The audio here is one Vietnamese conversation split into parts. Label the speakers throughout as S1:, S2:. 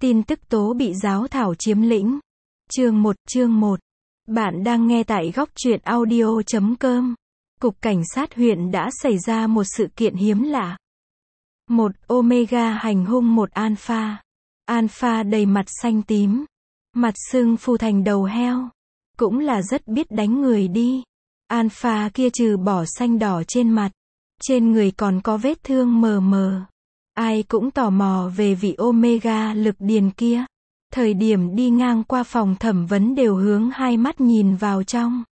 S1: Tin tức tố bị giáo thảo chiếm lĩnh. Chương 1. Bạn đang nghe tại góc truyện audio.com. Cục Cảnh sát huyện đã xảy ra một sự kiện hiếm lạ. Một Omega hành hung một Alpha. Alpha đầy mặt xanh tím. Mặt sưng phù thành đầu heo. Cũng là rất biết đánh người đi. Alpha kia trừ bỏ xanh đỏ trên mặt. Trên người còn có vết thương mờ mờ. Ai cũng tò mò về vị Omega lực điền kia. Thời điểm đi ngang qua phòng thẩm vấn đều hướng hai mắt nhìn vào trong.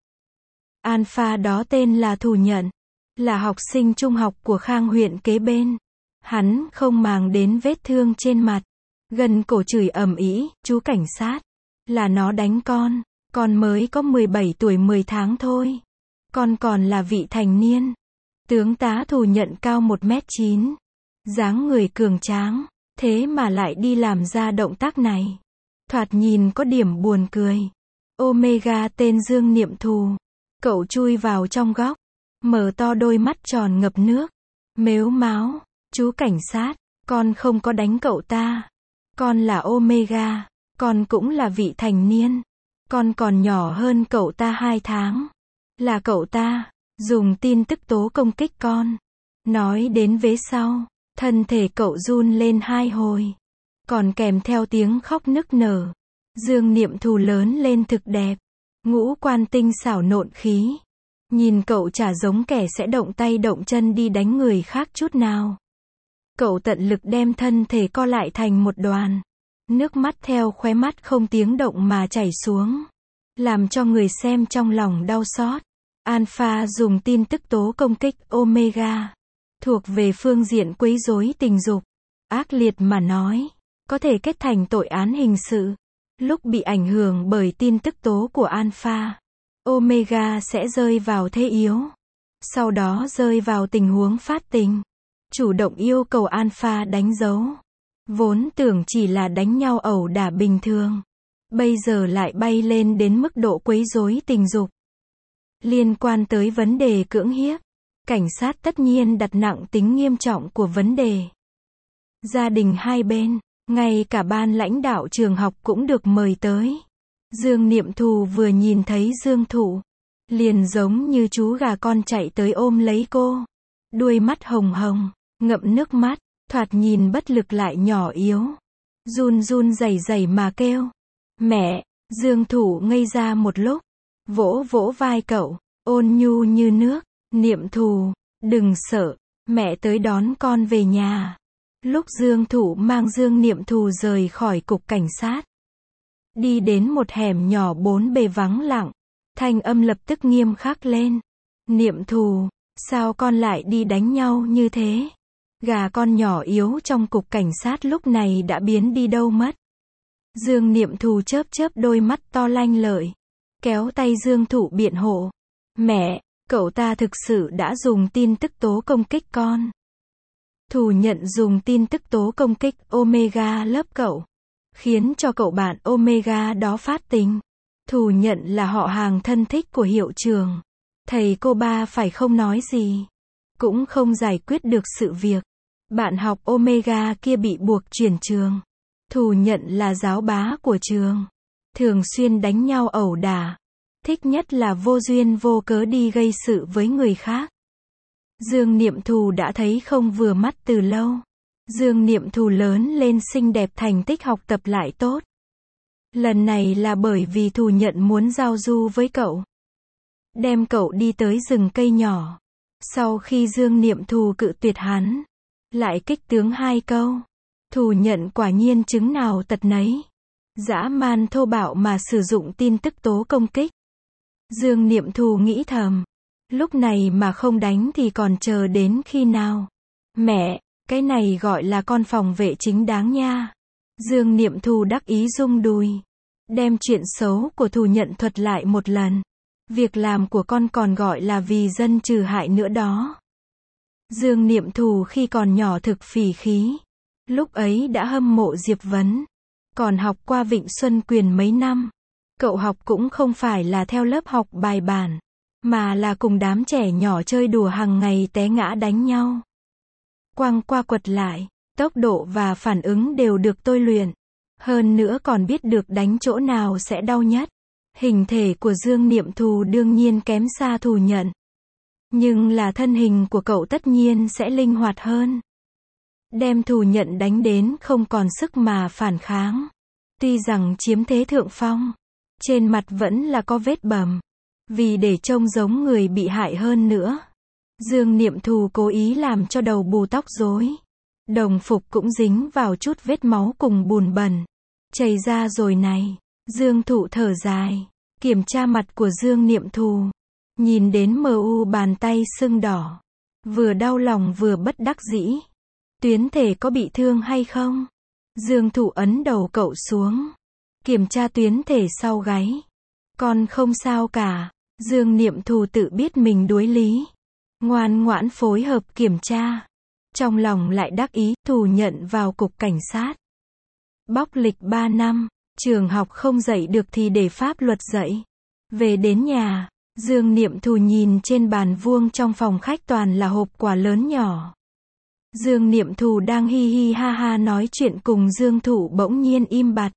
S1: Alpha đó tên là Thủ Nhận. Là học sinh trung học của Khang huyện kế bên. Hắn không màng đến vết thương trên mặt. Gần cổ chửi ầm ĩ, chú cảnh sát. Là nó đánh con. Con mới có 17 tuổi 10 tháng thôi. Con còn là vị thành niên. Tướng tá Thủ Nhận cao 1m9. Dáng người cường tráng. Thế mà lại đi làm ra động tác này. Thoạt nhìn có điểm buồn cười. Omega tên Dương Niệm Thù. Cậu chui vào trong góc. Mở to đôi mắt tròn ngập nước. Mếu máo. Chú cảnh sát. Con không có đánh cậu ta. Con là Omega. Con cũng là vị thành niên. Con còn nhỏ hơn cậu ta 2 tháng. Là cậu ta. Dùng tin tức tố công kích con. Nói đến vế sau. Thân thể cậu run lên 2 hồi. Còn kèm theo tiếng khóc nức nở. Dương Niệm Thù lớn lên thực đẹp. Ngũ quan tinh xảo nộn khí. Nhìn cậu chả giống kẻ sẽ động tay động chân đi đánh người khác chút nào. Cậu tận lực đem thân thể co lại thành một đoàn. Nước mắt theo khóe mắt không tiếng động mà chảy xuống. Làm cho người xem trong lòng đau xót. Alpha dùng tin tức tố công kích Omega. Thuộc về phương diện quấy rối tình dục. Ác liệt mà nói. Có thể kết thành tội án hình sự. Lúc bị ảnh hưởng bởi tin tức tố của Alpha, Omega sẽ rơi vào thế yếu. Sau đó rơi vào tình huống phát tình. Chủ động yêu cầu Alpha đánh dấu. Vốn tưởng chỉ là đánh nhau ẩu đả bình thường. Bây giờ lại bay lên đến mức độ quấy rối tình dục. Liên quan tới vấn đề cưỡng hiếp, cảnh sát tất nhiên đặt nặng tính nghiêm trọng của vấn đề. Gia đình hai bên, ngay cả ban lãnh đạo trường học cũng được mời tới. Dương Niệm Thù vừa nhìn thấy Dương Thụ, liền giống như chú gà con chạy tới ôm lấy cô. Đuôi mắt hồng hồng, ngậm nước mắt, thoạt nhìn bất lực lại nhỏ yếu. Run run rẩy rẩy mà kêu. Mẹ! Dương Thụ ngây ra một lúc. Vỗ vỗ vai cậu, ôn nhu như nước. Niệm Thù, đừng sợ, mẹ tới đón con về nhà. Lúc Dương Thụ mang Dương Niệm Thù rời khỏi cục cảnh sát. Đi đến một hẻm nhỏ 4 bề vắng lặng. Thanh âm lập tức nghiêm khắc lên. Niệm Thù, sao con lại đi đánh nhau như thế? Gà con nhỏ yếu trong cục cảnh sát lúc này đã biến đi đâu mất? Dương Niệm Thù chớp chớp đôi mắt to lanh lợi. Kéo tay Dương Thụ biện hộ. Mẹ, cậu ta thực sự đã dùng tin tức tố công kích con. Thủ Nhận dùng tin tức tố công kích Omega lớp cậu. Khiến cho cậu bạn Omega đó phát tình. Thủ Nhận là họ hàng thân thích của hiệu trưởng. Thầy cô ba phải không nói gì. Cũng không giải quyết được sự việc. Bạn học Omega kia bị buộc chuyển trường. Thủ Nhận là giáo bá của trường. Thường xuyên đánh nhau ẩu đả. Thích nhất là vô duyên vô cớ đi gây sự với người khác. Dương Niệm Thù đã thấy không vừa mắt từ lâu. Dương Niệm Thù lớn lên xinh đẹp, thành tích học tập lại tốt. Lần này là bởi vì Thủ Nhận muốn giao du với cậu. Đem cậu đi tới rừng cây nhỏ. Sau khi Dương Niệm Thù cự tuyệt hắn, lại kích tướng 2 câu. Thủ Nhận quả nhiên chứng nào tật nấy. Dã man thô bạo mà sử dụng tin tức tố công kích. Dương Niệm Thù nghĩ thầm. Lúc này mà không đánh thì còn chờ đến khi nào? Mẹ, cái này gọi là con phòng vệ chính đáng nha. Dương Niệm Thù đắc ý rung đùi. Đem chuyện xấu của Thủ Nhận thuật lại một lần. Việc làm của con còn gọi là vì dân trừ hại nữa đó. Dương Niệm Thù khi còn nhỏ thực phỉ khí. Lúc ấy đã hâm mộ Diệp Vấn. Còn học qua Vịnh Xuân Quyền mấy năm. Cậu học cũng không phải là theo lớp học bài bản. Mà là cùng đám trẻ nhỏ chơi đùa hàng ngày té ngã đánh nhau. Quăng qua quật lại, tốc độ và phản ứng đều được tôi luyện. Hơn nữa còn biết được đánh chỗ nào sẽ đau nhất. Hình thể của Dương Niệm Thù đương nhiên kém xa Thù Nhận. Nhưng là thân hình của cậu tất nhiên sẽ linh hoạt hơn. Đem Thù Nhận đánh đến không còn sức mà phản kháng. Tuy rằng chiếm thế thượng phong, trên mặt vẫn là có vết bầm. Vì để trông giống người bị hại hơn nữa, Dương Niệm Thù cố ý làm cho đầu bù tóc rối. Đồng phục cũng dính vào chút vết máu cùng bùn bẩn. Chảy ra rồi này. Dương Thụ thở dài. Kiểm tra mặt của Dương Niệm Thù. Nhìn đến mờ u bàn tay sưng đỏ. Vừa đau lòng vừa bất đắc dĩ. Tuyến thể có bị thương hay không? Dương Thụ ấn đầu cậu xuống. Kiểm tra tuyến thể sau gáy. Con không sao cả. Dương Niệm Thù tự biết mình đuối lý. Ngoan ngoãn phối hợp kiểm tra. Trong lòng lại đắc ý, Thù Nhận vào cục cảnh sát. Bóc lịch 3 năm, trường học không dạy được thì để pháp luật dạy. Về đến nhà, Dương Niệm Thù nhìn trên bàn vuông trong phòng khách toàn là hộp quà lớn nhỏ. Dương Niệm Thù đang hi hi ha ha nói chuyện cùng Dương Thụ bỗng nhiên im bặt.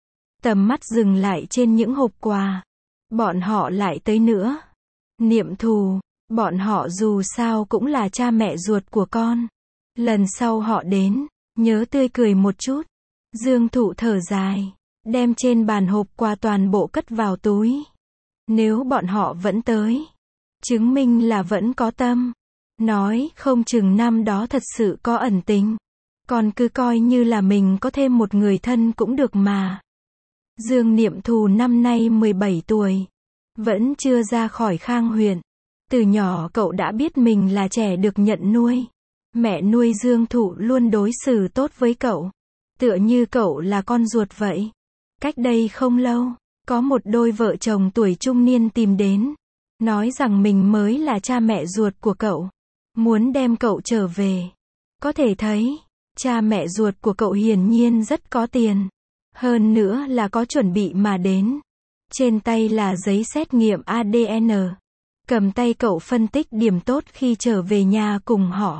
S1: Tầm mắt dừng lại trên những hộp quà. Bọn họ lại tới nữa. Niệm Thù, bọn họ dù sao cũng là cha mẹ ruột của con. Lần sau họ đến, nhớ tươi cười một chút. Dương Thụ thở dài, đem trên bàn hộp quà toàn bộ cất vào túi. Nếu bọn họ vẫn tới, chứng minh là vẫn có tâm. Nói không chừng năm đó thật sự có ẩn tình. Còn cứ coi như là mình có thêm một người thân cũng được mà. Dương Niệm Thù năm nay 17 tuổi. Vẫn chưa ra khỏi Khang huyện. Từ nhỏ cậu đã biết mình là trẻ được nhận nuôi. Mẹ nuôi Dương Thụ luôn đối xử tốt với cậu. Tựa như cậu là con ruột vậy. Cách đây không lâu, có một đôi vợ chồng tuổi trung niên tìm đến. Nói rằng mình mới là cha mẹ ruột của cậu. Muốn đem cậu trở về. Có thể thấy, cha mẹ ruột của cậu hiển nhiên rất có tiền. Hơn nữa là có chuẩn bị mà đến. Trên tay là giấy xét nghiệm ADN. Cầm tay cậu phân tích điểm tốt khi trở về nhà cùng họ.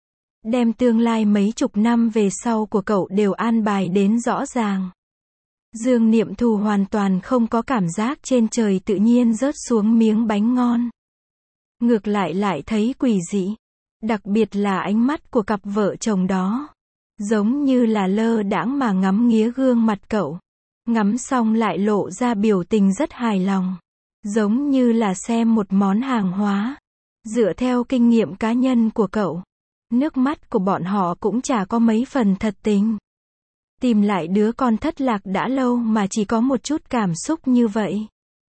S1: Đem tương lai mấy chục năm về sau của cậu đều an bài đến rõ ràng. Dương Niệm Thù hoàn toàn không có cảm giác trên trời tự nhiên rớt xuống miếng bánh ngon. Ngược lại thấy quỷ dị. Đặc biệt là ánh mắt của cặp vợ chồng đó. Giống như là lơ đãng mà ngắm nghía gương mặt cậu. Ngắm xong lại lộ ra biểu tình rất hài lòng. Giống như là xem một món hàng hóa. Dựa theo kinh nghiệm cá nhân của cậu, nước mắt của bọn họ cũng chả có mấy phần thật tình. Tìm lại đứa con thất lạc đã lâu mà chỉ có một chút cảm xúc như vậy.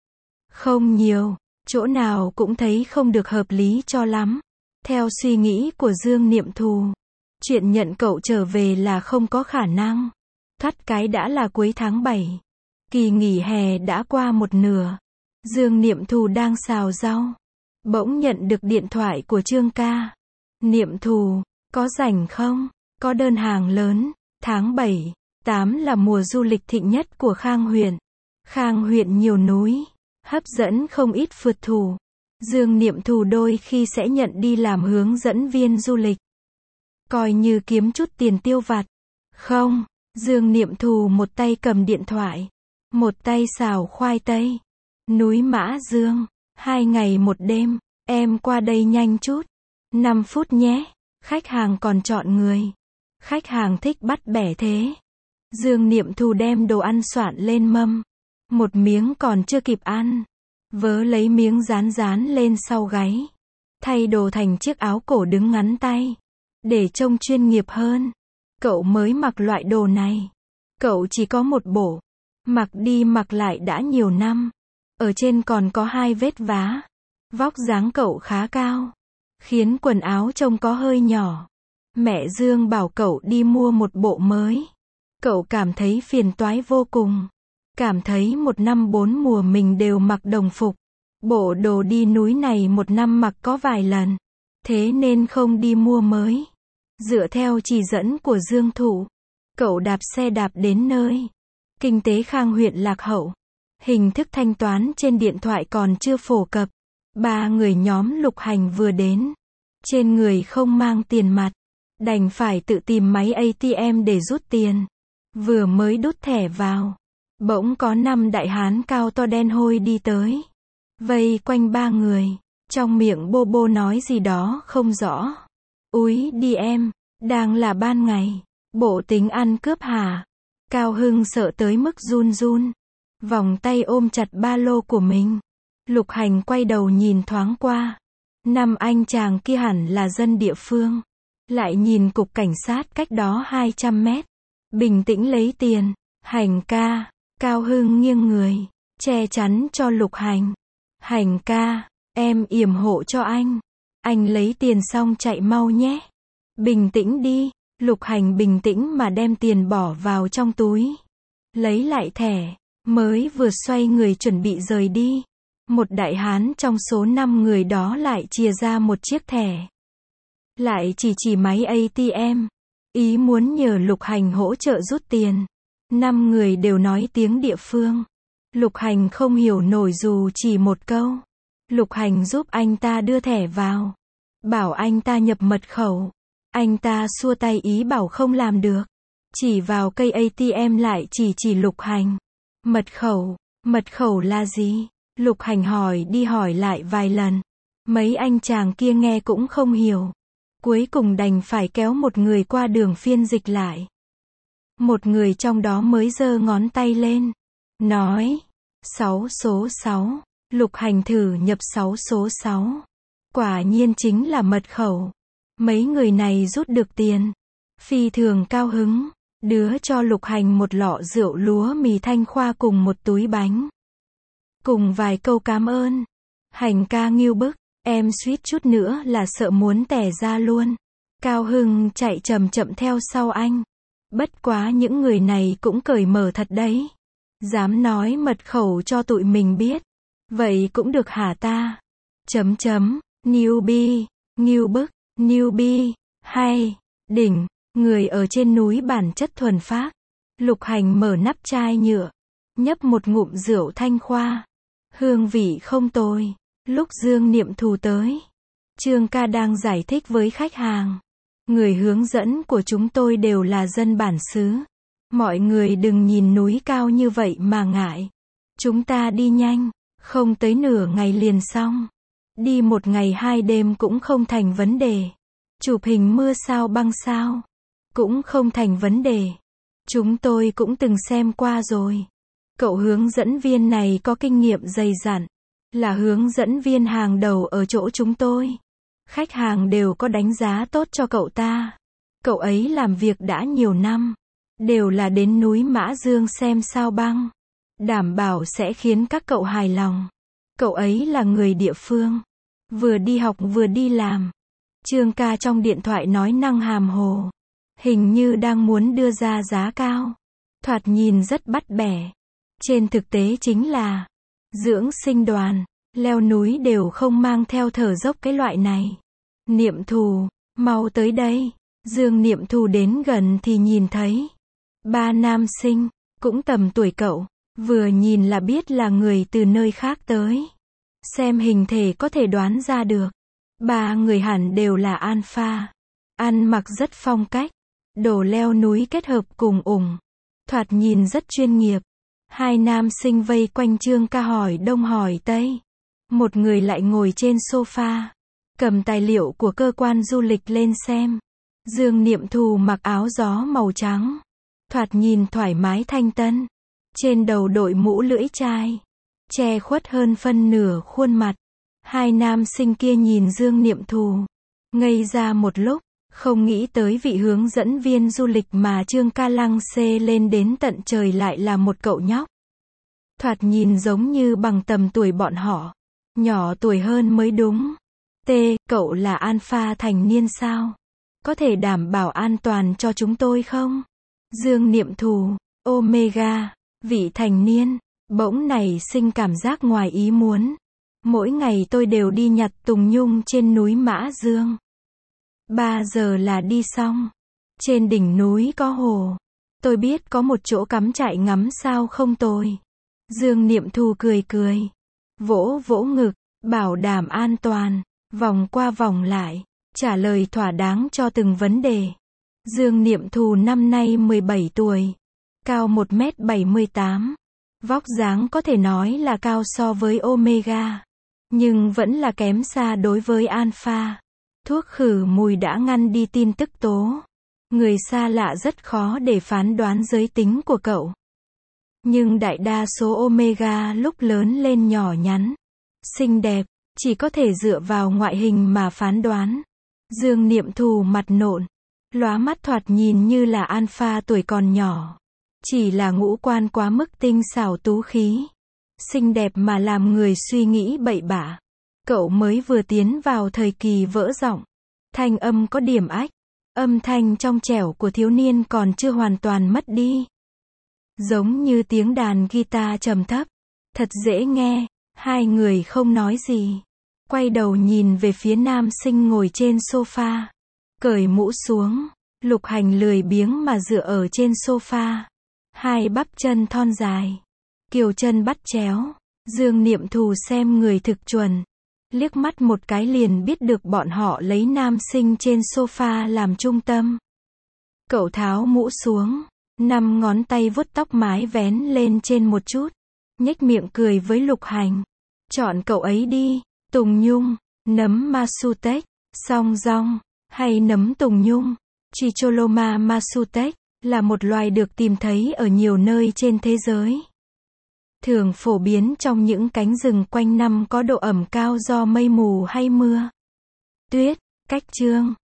S1: Không nhiều, chỗ nào cũng thấy không được hợp lý cho lắm. Theo suy nghĩ của Dương Niệm Thù, chuyện nhận cậu trở về là không có khả năng. Thoát cái đã là cuối tháng 7. Kỳ nghỉ hè đã qua một nửa. Dương Niệm Thù đang xào rau. Bỗng nhận được điện thoại của Trương ca. Niệm Thù, có rảnh không? Có đơn hàng lớn. Tháng 7, 8 là mùa du lịch thịnh nhất của Khang huyện. Khang huyện nhiều núi, hấp dẫn không ít phượt thủ. Dương Niệm Thù đôi khi sẽ nhận đi làm hướng dẫn viên du lịch. Coi như kiếm chút tiền tiêu vặt. Không, Dương Niệm Thù một tay cầm điện thoại, một tay xào khoai tây. Núi Mã Dương, 2 ngày 1 đêm, em qua đây nhanh chút. 5 phút nhé, khách hàng còn chọn người. Khách hàng thích bắt bẻ thế. Dương Niệm Thù đem đồ ăn soạn lên mâm. Một miếng còn chưa kịp ăn. Vớ lấy miếng dán lên sau gáy. Thay đồ thành chiếc áo cổ đứng ngắn tay. Để trông chuyên nghiệp hơn. Cậu mới mặc loại đồ này. Cậu chỉ có một bộ. Mặc đi mặc lại đã nhiều năm. Ở trên còn có 2 vết vá. Vóc dáng cậu khá cao. Khiến quần áo trông có hơi nhỏ. Mẹ Dương bảo cậu đi mua một bộ mới. Cậu cảm thấy phiền toái vô cùng. Cảm thấy 1 năm 4 mùa mình đều mặc đồng phục. Bộ đồ đi núi này 1 năm mặc có vài lần. Thế nên không đi mua mới. Dựa theo chỉ dẫn của Dương Thụ, cậu đạp xe đạp đến nơi. Kinh tế Khang huyện lạc hậu. Hình thức thanh toán trên điện thoại còn chưa phổ cập. 3 người nhóm lục hành vừa đến. Trên người không mang tiền mặt. Đành phải tự tìm máy ATM để rút tiền. Vừa mới đút thẻ vào, bỗng có 5 đại hán cao to đen hôi đi tới. Vây quanh 3 người, trong miệng bô bô nói gì đó không rõ. Úi đi em, đang là ban ngày, bộ tính ăn cướp hả? Cao Hưng sợ tới mức run run, vòng tay ôm chặt ba lô của mình. Lục Hành quay đầu nhìn thoáng qua. 5 anh chàng kia hẳn là dân địa phương. Lại nhìn cục cảnh sát cách đó 200 mét. Bình tĩnh lấy tiền. Hành ca. Cao Hưng nghiêng người, che chắn cho Lục Hành. Hành ca, em yểm hộ cho anh. Anh lấy tiền xong chạy mau nhé. Bình tĩnh đi. Lục Hành bình tĩnh mà đem tiền bỏ vào trong túi. Lấy lại thẻ, mới vừa xoay người chuẩn bị rời đi. Một đại hán trong số 5 người đó lại chìa ra một chiếc thẻ. Lại chỉ máy ATM. Ý muốn nhờ Lục Hành hỗ trợ rút tiền. 5 người đều nói tiếng địa phương. Lục Hành không hiểu nổi dù chỉ một câu. Lục Hành giúp anh ta đưa thẻ vào. Bảo anh ta nhập mật khẩu. Anh ta xua tay ý bảo không làm được. Chỉ vào cây ATM lại chỉ Lục Hành. Mật khẩu là gì? Lục Hành hỏi đi hỏi lại vài lần. Mấy anh chàng kia nghe cũng không hiểu. Cuối cùng đành phải kéo một người qua đường phiên dịch lại. Một người trong đó mới giơ ngón tay lên. Nói. 6 số 6. Lục Hành thử nhập 6 số 6. Quả nhiên chính là mật khẩu. Mấy người này rút được tiền. Phi thường cao hứng. Đưa cho Lục Hành một lọ rượu lúa mì Thanh Khoa cùng một túi bánh. Cùng vài câu cảm ơn. Hành ca nghêu bức. Em suýt chút nữa là sợ muốn tẻ ra luôn. Cao Hưng chạy chậm chậm theo sau anh. Bất quá những người này cũng cởi mở thật đấy. Dám nói mật khẩu cho tụi mình biết. Vậy cũng được hả ta? Newbie, nghêu bức, newbie, hay, đỉnh, người ở trên núi bản chất thuần phác. Lục Hành mở nắp chai nhựa. Nhấp một ngụm rượu Thanh Khoa. Hương vị không tồi. Lúc Dương Niệm Thù tới, Trương ca đang giải thích với khách hàng. Người hướng dẫn của chúng tôi đều là dân bản xứ. Mọi người đừng nhìn núi cao như vậy mà ngại. Chúng ta đi nhanh, không tới nửa ngày liền xong. Đi 1 ngày 2 đêm cũng không thành vấn đề. Chụp hình mưa sao băng sao, cũng không thành vấn đề. Chúng tôi cũng từng xem qua rồi. Cậu hướng dẫn viên này có kinh nghiệm dày dặn. Là hướng dẫn viên hàng đầu ở chỗ chúng tôi. Khách hàng đều có đánh giá tốt cho cậu ta. Cậu ấy làm việc đã nhiều năm. Đều là đến núi Mã Dương xem sao băng. Đảm bảo sẽ khiến các cậu hài lòng. Cậu ấy là người địa phương. Vừa đi học vừa đi làm. Trương ca trong điện thoại nói năng hàm hồ. Hình như đang muốn đưa ra giá cao. Thoạt nhìn rất bắt bẻ. Trên thực tế chính là dưỡng sinh đoàn, leo núi đều không mang theo thở dốc cái loại này. Niệm Thù, mau tới đây. Dương Niệm Thù đến gần thì nhìn thấy 3 nam sinh, cũng tầm tuổi cậu, vừa nhìn là biết là người từ nơi khác tới. Xem hình thể có thể đoán ra được. 3 người hẳn đều là alpha. Ăn mặc rất phong cách. Đồ leo núi kết hợp cùng ủng. Thoạt nhìn rất chuyên nghiệp. 2 nam sinh vây quanh Trương ca hỏi đông hỏi tây. Một người lại ngồi trên sofa. Cầm tài liệu của cơ quan du lịch lên xem. Dương Niệm Thù mặc áo gió màu trắng. Thoạt nhìn thoải mái thanh tân. Trên đầu đội mũ lưỡi chai. Che khuất hơn phân nửa khuôn mặt. 2 nam sinh kia nhìn Dương Niệm Thù. Ngây ra một lúc. Không nghĩ tới vị hướng dẫn viên du lịch mà Trương ca lăng xê lên đến tận trời lại là một cậu nhóc. Thoạt nhìn giống như bằng tầm tuổi bọn họ. Nhỏ tuổi hơn mới đúng. Cậu là alpha thành niên sao? Có thể đảm bảo an toàn cho chúng tôi không? Dương Niệm Thù, Omega, vị thành niên, bỗng nảy sinh cảm giác ngoài ý muốn. Mỗi ngày tôi đều đi nhặt tùng nhung trên núi Mã Dương. 3 giờ là đi xong. Trên đỉnh núi có hồ. Tôi biết có một chỗ cắm trại ngắm sao không tồi. Dương Niệm Thù cười cười. Vỗ vỗ ngực, bảo đảm an toàn. Vòng qua vòng lại. Trả lời thỏa đáng cho từng vấn đề. Dương Niệm Thù năm nay 17 tuổi. cao 1m78. Vóc dáng có thể nói là cao so với Omega, nhưng vẫn là kém xa đối với Alpha. Thuốc khử mùi đã ngăn đi tin tức tố. Người xa lạ rất khó để phán đoán giới tính của cậu. Nhưng đại đa số Omega lúc lớn lên nhỏ nhắn, xinh đẹp, chỉ có thể dựa vào ngoại hình mà phán đoán. Dương Niệm Thù mặt nộn, lóa mắt thoạt nhìn như là Alpha tuổi còn nhỏ. Chỉ là ngũ quan quá mức tinh xảo tú khí, xinh đẹp mà làm người suy nghĩ bậy bạ. Cậu mới vừa tiến vào thời kỳ vỡ giọng. Thanh âm có điểm ách. Âm thanh trong trẻo của thiếu niên còn chưa hoàn toàn mất đi. Giống như tiếng đàn guitar trầm thấp. Thật dễ nghe. Hai người không nói gì. Quay đầu nhìn về phía nam sinh ngồi trên sofa. Cởi mũ xuống. Lục Hành lười biếng mà dựa ở trên sofa. Hai bắp chân thon dài. Kiều chân bắt chéo. Dương Niệm Thù xem người thực chuẩn. Liếc mắt một cái liền biết được bọn họ lấy nam sinh trên sofa làm trung tâm. Cậu tháo mũ xuống. 5 ngón tay vuốt tóc mái vén lên trên một chút. Nhếch miệng cười với Lục Hành. Chọn cậu ấy đi. Tùng nhung, nấm Masutech, song rong, hay nấm tùng nhung. Tricholoma masutech là một loài được tìm thấy ở nhiều nơi trên thế giới. Thường phổ biến trong những cánh rừng quanh năm có độ ẩm cao do mây mù hay mưa tuyết. Cách chương